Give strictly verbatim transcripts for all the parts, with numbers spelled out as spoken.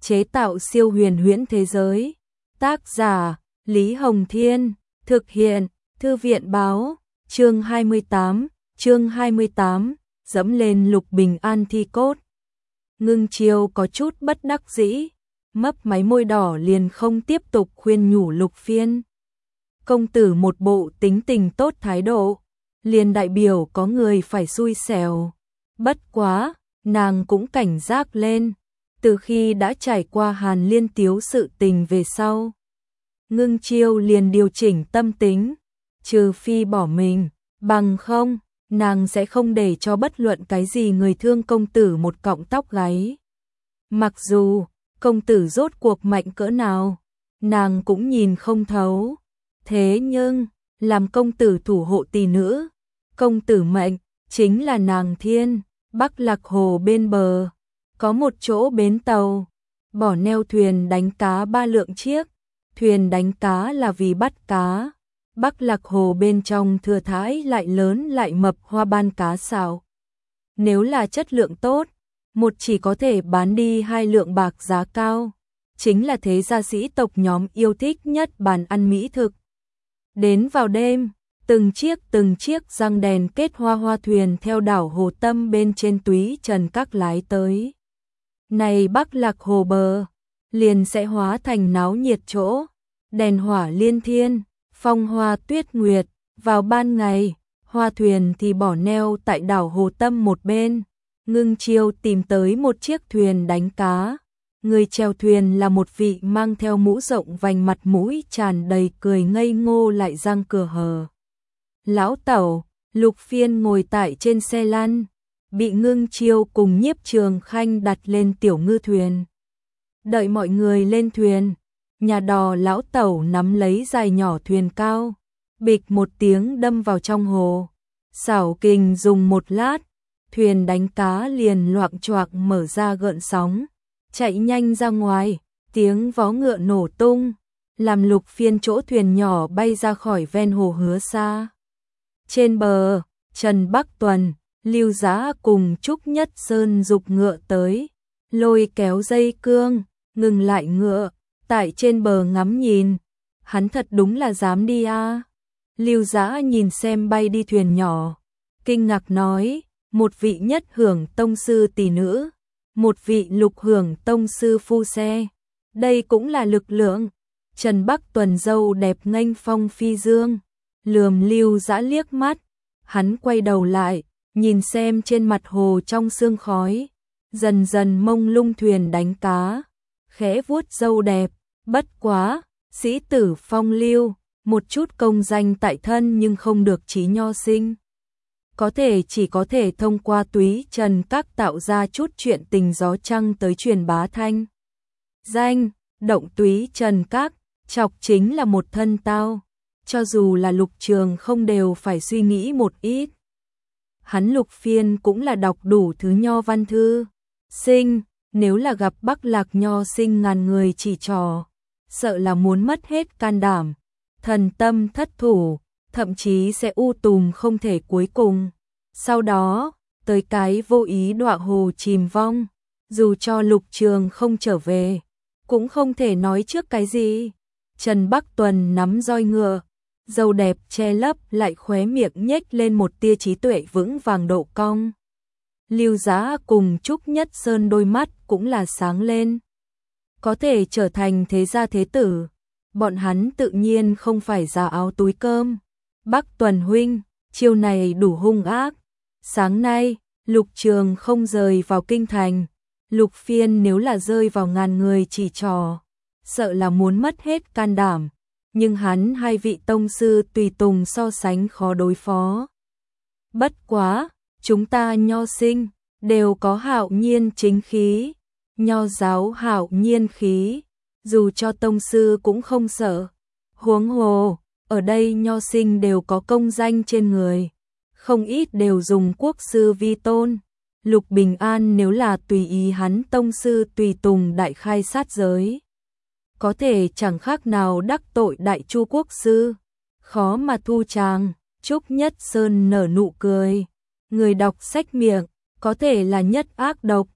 chế tạo siêu huyền huyễn thế giới. Tác giả Lý Hồng Thiên, thực hiện Thư viện Báo. Chương hai mươi tám, chương hai mươi tám, dẫm lên Lục Bình An thi cốt. Ngưng Chiêu có chút bất đắc dĩ, mấp máy môi đỏ liền không tiếp tục khuyên nhủ Lục Phiên. Công tử một bộ tính tình tốt thái độ, liền đại biểu có người phải xui xẻo. Bất quá, nàng cũng cảnh giác lên, từ khi đã trải qua Hàn Liên Tiếu sự tình về sau. Ngưng Chiêu liền điều chỉnh tâm tính, trừ phi bỏ mình, bằng không, nàng sẽ không để cho bất luận cái gì người thương công tử một cọng tóc gáy. Mặc dù, công tử rốt cuộc mạnh cỡ nào, nàng cũng nhìn không thấu. Thế nhưng, làm công tử thủ hộ tỷ nữ, công tử mệnh, chính là nàng thiên. Bắc Lạc Hồ bên bờ, có một chỗ bến tàu, bỏ neo thuyền đánh cá ba lượng chiếc, thuyền đánh cá là vì bắt cá. Bắc Lạc Hồ bên trong thừa thái lại lớn lại mập hoa ban cá xào. Nếu là chất lượng tốt, một chỉ có thể bán đi hai lượng bạc giá cao, chính là thế gia sĩ tộc nhóm yêu thích nhất bàn ăn mỹ thực. Đến vào đêm, từng chiếc từng chiếc răng đèn kết hoa hoa thuyền theo đảo Hồ Tâm bên trên Túy Trần Các lái tới. Này Bắc Lạc Hồ bờ, liền sẽ hóa thành náo nhiệt chỗ, đèn hỏa liên thiên, phong hoa tuyết nguyệt, vào ban ngày, hoa thuyền thì bỏ neo tại đảo Hồ Tâm một bên. Ngưng Chiêu tìm tới một chiếc thuyền đánh cá, người chèo thuyền là một vị mang theo mũ rộng vành, mặt mũi tràn đầy cười ngây ngô lại răng cửa hờ. Lão Tẩu, Lục Phiên ngồi tại trên xe lăn, bị Ngưng Chiêu cùng Nhiếp Trường Khanh đặt lên tiểu ngư thuyền. Đợi mọi người lên thuyền, nhà đò Lão Tẩu nắm lấy dài nhỏ thuyền cao, bịch một tiếng đâm vào trong hồ. Xảo kình dùng một lát, thuyền đánh cá liền loạng choạc mở ra gợn sóng, chạy nhanh ra ngoài, tiếng vó ngựa nổ tung, làm Lục Phiên chỗ thuyền nhỏ bay ra khỏi ven hồ Hứa Xa. Trên bờ, Trần Bắc Tuần, Lưu Giá cùng Trúc Nhất Sơn dục ngựa tới, lôi kéo dây cương, ngừng lại ngựa, tại trên bờ ngắm nhìn. Hắn thật đúng là dám đi a. À. Lưu Giá nhìn xem bay đi thuyền nhỏ, kinh ngạc nói, một vị nhất hưởng tông sư tỷ nữ, một vị lục hưởng tông sư phu xe, đây cũng là lực lượng. Trần Bắc Tuần dâu đẹp nghênh phong phi dương, lườm Lưu Dã liếc mắt, hắn quay đầu lại, nhìn xem trên mặt hồ trong sương khói, dần dần mông lung thuyền đánh cá, khẽ vuốt dâu đẹp, bất quá, sĩ tử phong lưu, một chút công danh tại thân nhưng không được trí nho sinh. Có thể chỉ có thể thông qua Túy Trần Các tạo ra chút chuyện tình gió trăng tới truyền bá thanh danh, động Túy Trần Các, chọc chính là một thân tao. Cho dù là Lục Trường không đều phải suy nghĩ một ít. Hắn Lục Phiên cũng là đọc đủ thứ nho văn thư. Sinh, nếu là gặp Bắc Lạc nho sinh ngàn người chỉ trò, sợ là muốn mất hết can đảm, thần tâm thất thủ, thậm chí sẽ u tùm không thể cuối cùng. Sau đó, tới cái vô ý đọa hồ chìm vong, dù cho Lục Trường không trở về, cũng không thể nói trước cái gì. Trần Bắc Tuần nắm roi ngựa, dâu đẹp che lấp lại khóe miệng nhếch lên một tia trí tuệ vững vàng độ cong. Lưu Giá cùng Trúc Nhất Sơn đôi mắt cũng là sáng lên. Có thể trở thành thế gia thế tử, bọn hắn tự nhiên không phải giả áo túi cơm. Bắc Tuần huynh, chiêu này đủ hung ác. Sáng nay, Lục Trường không rời vào kinh thành, Lục Phiên nếu là rơi vào ngàn người chỉ trò, sợ là muốn mất hết can đảm. Nhưng hắn hai vị tông sư tùy tùng so sánh khó đối phó. Bất quá, chúng ta nho sinh, đều có hạo nhiên chính khí, nho giáo hạo nhiên khí, dù cho tông sư cũng không sợ. Huống hồ, ở đây nho sinh đều có công danh trên người, không ít đều dùng quốc sư vi tôn. Lục Bình An nếu là tùy ý hắn tông sư tùy tùng đại khai sát giới, có thể chẳng khác nào đắc tội đại chu quốc sư, khó mà thu tràng. Trúc Nhất Sơn nở nụ cười, người đọc sách miệng, có thể là nhất ác độc.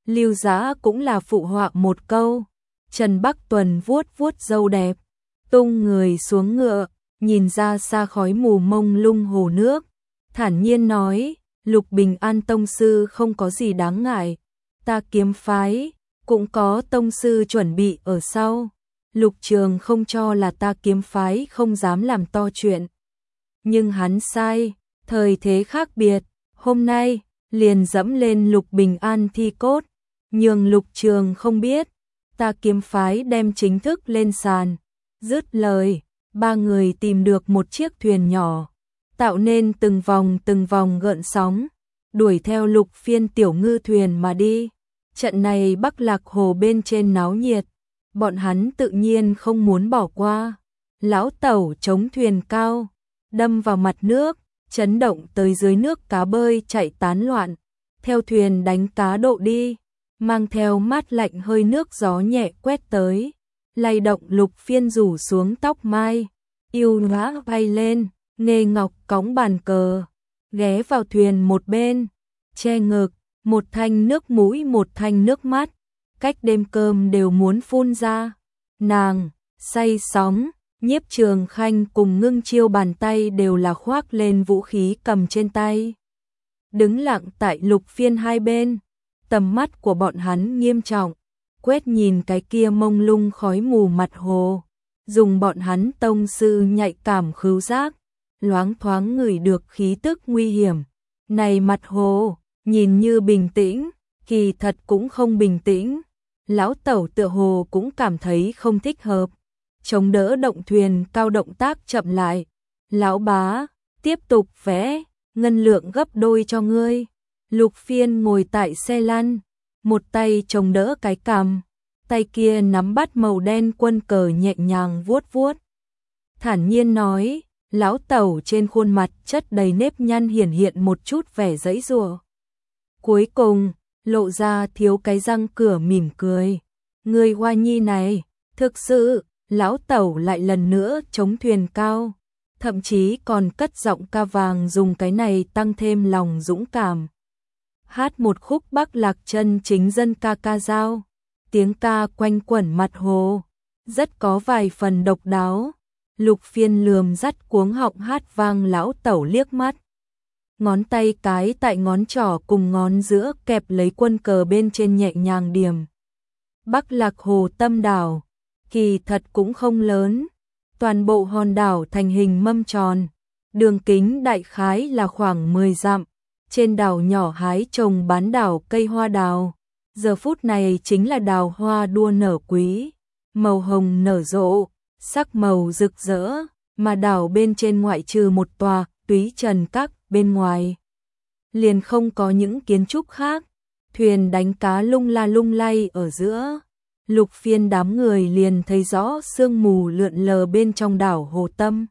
Lưu Dã cũng là phụ họa một câu. Trần Bắc Tuần vuốt vuốt râu đẹp, tung người xuống ngựa, nhìn ra xa khói mù mông lung hồ nước, thản nhiên nói, Lục Bình An tông sư không có gì đáng ngại, ta kiếm phái cũng có tông sư chuẩn bị ở sau. Lục Trường không cho là ta kiếm phái không dám làm to chuyện. Nhưng hắn sai, thời thế khác biệt, hôm nay liền dẫm lên Lục Bình An thi cốt, nhường Lục Trường không biết, ta kiếm phái đem chính thức lên sàn. Dứt lời, ba người tìm được một chiếc thuyền nhỏ, tạo nên từng vòng từng vòng gợn sóng, đuổi theo Lục Phiên tiểu ngư thuyền mà đi. Trận này Bắc Lạc Hồ bên trên náo nhiệt, bọn hắn tự nhiên không muốn bỏ qua. Lão Tẩu chống thuyền cao, đâm vào mặt nước, chấn động tới dưới nước cá bơi chạy tán loạn, theo thuyền đánh cá độ đi, mang theo mát lạnh hơi nước gió nhẹ quét tới, lay động Lục Phiên rủ xuống tóc mai, yêu ngã bay lên, Nghê Ngọc cõng bàn cờ, ghé vào thuyền một bên, che ngực, một thanh nước mũi một thanh nước mắt, cách đêm cơm đều muốn phun ra. Nàng, say sóng, Nhiếp Trường Khanh cùng Ngưng Chiêu bàn tay đều là khoác lên vũ khí cầm trên tay. Đứng lặng tại Lục Phiên hai bên, tầm mắt của bọn hắn nghiêm trọng, quét nhìn cái kia mông lung khói mù mặt hồ, dùng bọn hắn tông sư nhạy cảm khứu giác, loáng thoáng ngửi được khí tức nguy hiểm. Này mặt hồ, nhìn như bình tĩnh, kỳ thật cũng không bình tĩnh. Lão Tẩu tựa hồ cũng cảm thấy không thích hợp, chống đỡ động thuyền cao động tác chậm lại. Lão bá, tiếp tục vẽ, ngân lượng gấp đôi cho ngươi. Lục Phiên ngồi tại xe lăn, một tay chống đỡ cái cằm, tay kia nắm bắt màu đen quân cờ nhẹ nhàng vuốt vuốt. Thản nhiên nói, Lão Tẩu trên khuôn mặt chất đầy nếp nhăn hiển hiện một chút vẻ giãy giụa. Cuối cùng, lộ ra thiếu cái răng cửa mỉm cười. Người Hoa Nhi này, thực sự, Lão Tẩu lại lần nữa chống thuyền cao, thậm chí còn cất giọng ca vàng dùng cái này tăng thêm lòng dũng cảm. Hát một khúc Bắc Lạc chân chính dân ca ca dao, tiếng ca quanh quẩn mặt hồ, rất có vài phần độc đáo. Lục Phiên lườm dắt cuống họng hát vang Lão Tẩu liếc mắt. Ngón tay cái tại ngón trỏ cùng ngón giữa kẹp lấy quân cờ bên trên nhẹ nhàng điểm. Bắc Lạc Hồ tâm đảo, kỳ thật cũng không lớn, toàn bộ hòn đảo thành hình mâm tròn, đường kính đại khái là khoảng mười dặm, trên đảo nhỏ hái trồng bán đảo cây hoa đào, giờ phút này chính là đào hoa đua nở quý, màu hồng nở rộ, sắc màu rực rỡ, mà đảo bên trên ngoại trừ một tòa Túy Trần Các bên ngoài liền không có những kiến trúc khác. Thuyền đánh cá lung la lung lay ở giữa, Lục Phiên đám người liền thấy rõ sương mù lượn lờ bên trong đảo hồ tâm.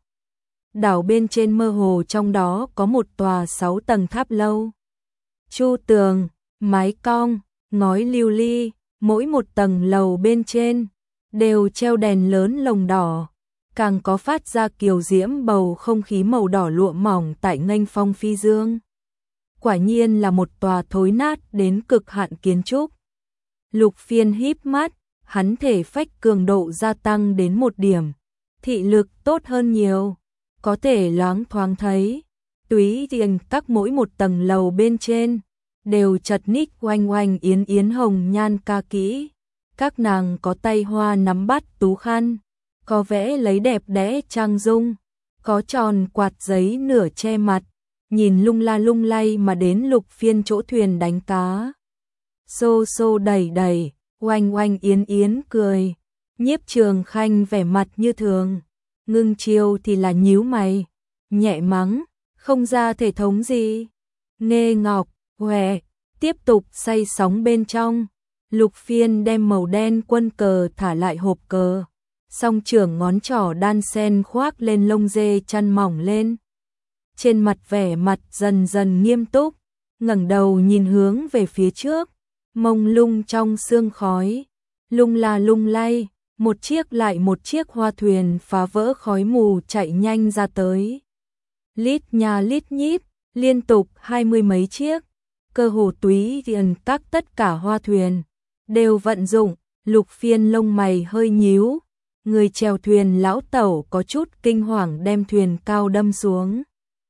Đảo bên trên mơ hồ trong đó có một tòa sáu tầng tháp lâu, chu tường, mái cong, ngói lưu ly, mỗi một tầng lầu bên trên đều treo đèn lớn lồng đỏ, càng có phát ra kiều diễm bầu không khí màu đỏ lụa mỏng tại nghênh phong phi dương. Quả nhiên là một tòa thối nát đến cực hạn kiến trúc. Lục Phiên híp mắt, hắn thể phách cường độ gia tăng đến một điểm, thị lực tốt hơn nhiều, có thể loáng thoáng thấy. Túy Tiền Các mỗi một tầng lầu bên trên đều chật ních oanh oanh yến yến hồng nhan ca kỹ. Các nàng có tay hoa nắm bắt tú khăn, có vẽ lấy đẹp đẽ trang dung, có tròn quạt giấy nửa che mặt, nhìn lung la lung lay mà đến Lục Phiên chỗ thuyền đánh cá. Xô xô đẩy đẩy, oanh oanh yến yến cười. Nhiếp Trường Khanh vẻ mặt như thường, Ngưng Chiêu thì là nhíu mày, nhẹ mắng, không ra thể thống gì. Nghê Ngọc, hòe, tiếp tục say sóng bên trong. Lục Phiên đem màu đen quân cờ thả lại hộp cờ, song trưởng ngón trỏ đan sen khoác lên lông dê chăn mỏng lên. Trên mặt vẻ mặt dần dần nghiêm túc, ngẩng đầu nhìn hướng về phía trước, mông lung trong sương khói, lung la lung lay, một chiếc lại một chiếc hoa thuyền phá vỡ khói mù chạy nhanh ra tới. Lít nha lít nhít, liên tục hai mươi mấy chiếc, cơ hồ túy tiền các tất cả hoa thuyền đều vận dụng. Lục Phiên lông mày hơi nhíu, người chèo thuyền lão tẩu có chút kinh hoàng đem thuyền cao đâm xuống.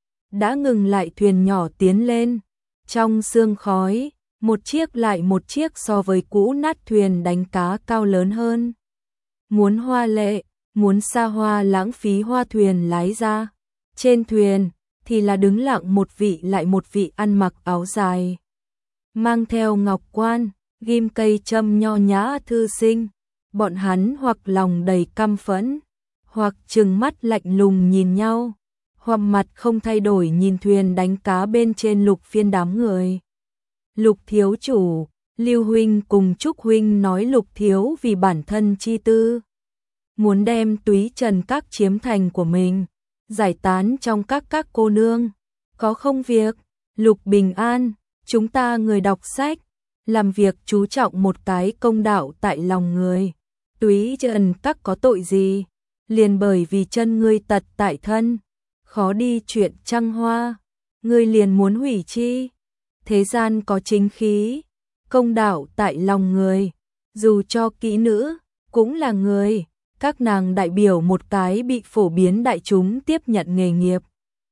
Đã ngừng lại thuyền nhỏ tiến lên, trong sương khói, một chiếc lại một chiếc so với cũ nát thuyền đánh cá cao lớn hơn. Muốn hoa lệ, muốn xa hoa lãng phí hoa thuyền lái ra. Trên thuyền thì là đứng lặng một vị lại một vị ăn mặc áo dài, mang theo ngọc quan, ghim cây châm nho nhã thư sinh. Bọn hắn hoặc lòng đầy căm phẫn, hoặc trừng mắt lạnh lùng nhìn nhau, hoặc mặt không thay đổi nhìn thuyền đánh cá bên trên Lục Phiên đám người. Lục thiếu chủ, Lưu huynh cùng Trúc huynh nói Lục thiếu vì bản thân chi tư, muốn đem túy trần các chiếm thành của mình, giải tán trong các các cô nương. Có không việc, Lục Bình An, chúng ta người đọc sách, làm việc chú trọng một cái công đạo tại lòng người. Túy trần các có tội gì, liền bởi vì chân ngươi tật tại thân, khó đi chuyện trăng hoa, ngươi liền muốn hủy chi. Thế gian có chính khí, công đạo tại lòng người, dù cho kỹ nữ, cũng là người. Các nàng đại biểu một cái bị phổ biến đại chúng tiếp nhận nghề nghiệp.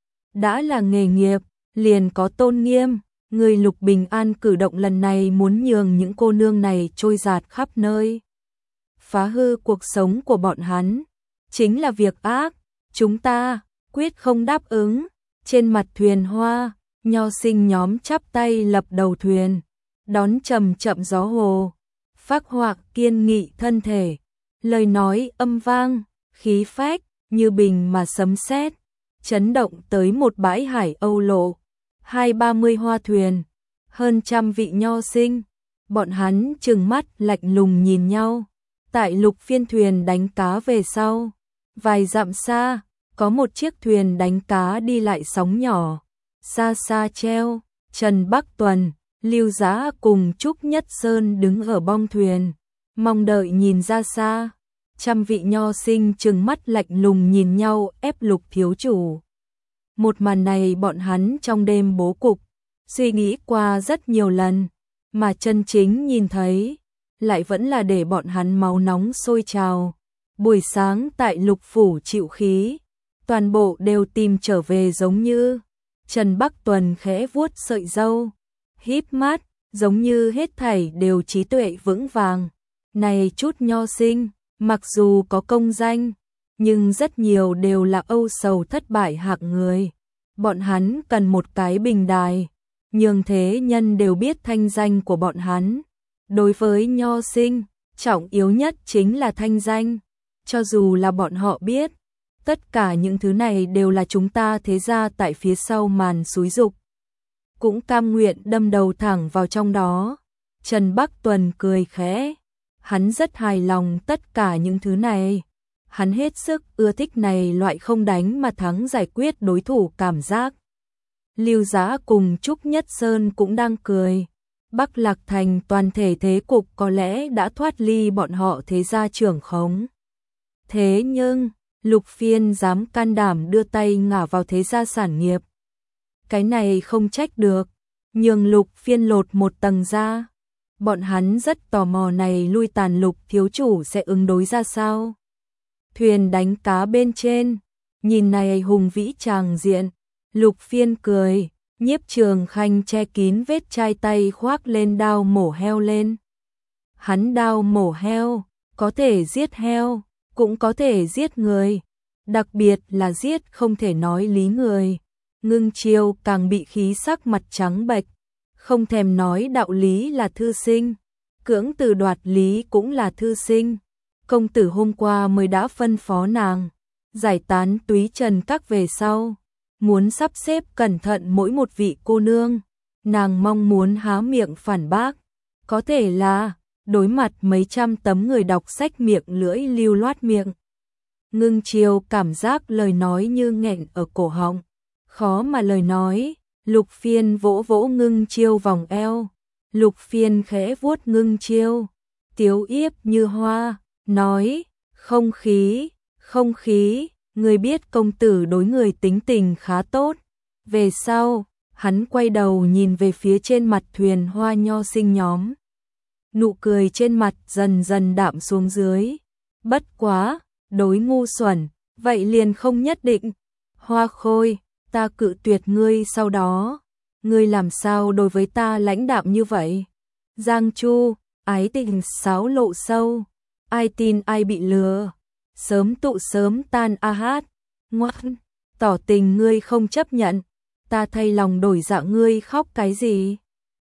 Đã là nghề nghiệp, liền có tôn nghiêm. Người Lục Bình An cử động lần này muốn nhường những cô nương này trôi dạt khắp nơi, phá hư cuộc sống của bọn hắn, chính là việc ác. Chúng ta quyết không đáp ứng. Trên mặt thuyền hoa, nho sinh nhóm chắp tay lập đầu thuyền, đón chậm chậm gió hồ, phác họa kiên nghị thân thể, lời nói âm vang, khí phách như bình mà sấm sét, chấn động tới một bãi hải Âu lộ. Hai ba mươi hoa thuyền, hơn trăm vị nho sinh, bọn hắn trừng mắt lạnh lùng nhìn nhau. Tại Lục Phiên thuyền đánh cá về sau, vài dặm xa, có một chiếc thuyền đánh cá đi lại sóng nhỏ, xa xa treo Trần Bắc Tuần, Lưu Giá cùng Trúc Nhất Sơn đứng ở bong thuyền, mong đợi nhìn ra xa. Trăm vị nho sinh trừng mắt lạnh lùng nhìn nhau ép Lục thiếu chủ. Một màn này bọn hắn trong đêm bố cục, suy nghĩ qua rất nhiều lần, mà chân chính nhìn thấy, lại vẫn là để bọn hắn máu nóng sôi trào. Buổi sáng tại Lục phủ chịu khí, toàn bộ đều tìm trở về giống như. Trần Bắc Tuần khẽ vuốt sợi râu, híp mắt, giống như hết thảy đều trí tuệ vững vàng. Này chút nho sinh, mặc dù có công danh, nhưng rất nhiều đều là âu sầu thất bại hạng người. Bọn hắn cần một cái bình đài, nhường thế nhân đều biết thanh danh của bọn hắn. Đối với nho sinh, trọng yếu nhất chính là thanh danh. Cho dù là bọn họ biết, tất cả những thứ này đều là chúng ta thế gia tại phía sau màn xúi giục, cũng cam nguyện đâm đầu thẳng vào trong đó. Trần Bắc Tuần cười khẽ, hắn rất hài lòng tất cả những thứ này. Hắn hết sức ưa thích này loại không đánh mà thắng giải quyết đối thủ cảm giác. Lưu Giá cùng Trúc Nhất Sơn cũng đang cười. Bắc Lạc Thành toàn thể thế cục có lẽ đã thoát ly bọn họ thế gia trưởng khống. Thế nhưng, Lục Phiên dám can đảm đưa tay ngả vào thế gia sản nghiệp. Cái này không trách được, nhường Lục Phiên lột một tầng ra. Bọn hắn rất tò mò này lui tàn Lục thiếu chủ sẽ ứng đối ra sao. Thuyền đánh cá bên trên, nhìn này hùng vĩ tràng diện, Lục Phiên cười, Nhiếp Trường Khanh che kín vết chai tay khoác lên đao mổ heo lên. Hắn đao mổ heo, có thể giết heo, cũng có thể giết người, đặc biệt là giết không thể nói lý người. Ngưng Chiêu càng bị khí sắc mặt trắng bệch, không thèm nói đạo lý là thư sinh, cưỡng từ đoạt lý cũng là thư sinh. Công tử hôm qua mới đã phân phó nàng, giải tán túy trần các về sau, muốn sắp xếp cẩn thận mỗi một vị cô nương. Nàng mong muốn há miệng phản bác, có thể là đối mặt mấy trăm tấm người đọc sách miệng lưỡi lưu loát miệng. Ngưng Chiêu cảm giác lời nói như nghẹn ở cổ họng, khó mà lời nói. Lục Phiên vỗ vỗ Ngưng Chiêu vòng eo, Lục Phiên khẽ vuốt Ngưng Chiêu, tiếu yếp như hoa, nói, không khí, không khí, người biết công tử đối người tính tình khá tốt, về sau, Hắn quay đầu nhìn về phía trên mặt thuyền Hoa Nho Sinh nhóm. Nụ cười trên mặt dần dần đạm xuống dưới. Bất quá, đối ngu xuẩn, vậy liền không nhất định. Hoa Khôi, ta cự tuyệt ngươi sau đó. Ngươi làm sao đối với ta lãnh đạm như vậy? Giang Chu, ái tình sáo lộ sâu. Ai tin ai bị lừa. Sớm tụ sớm tan a hát. Ngoan, tỏ tình ngươi không chấp nhận. Ta thay lòng đổi dạ ngươi khóc cái gì?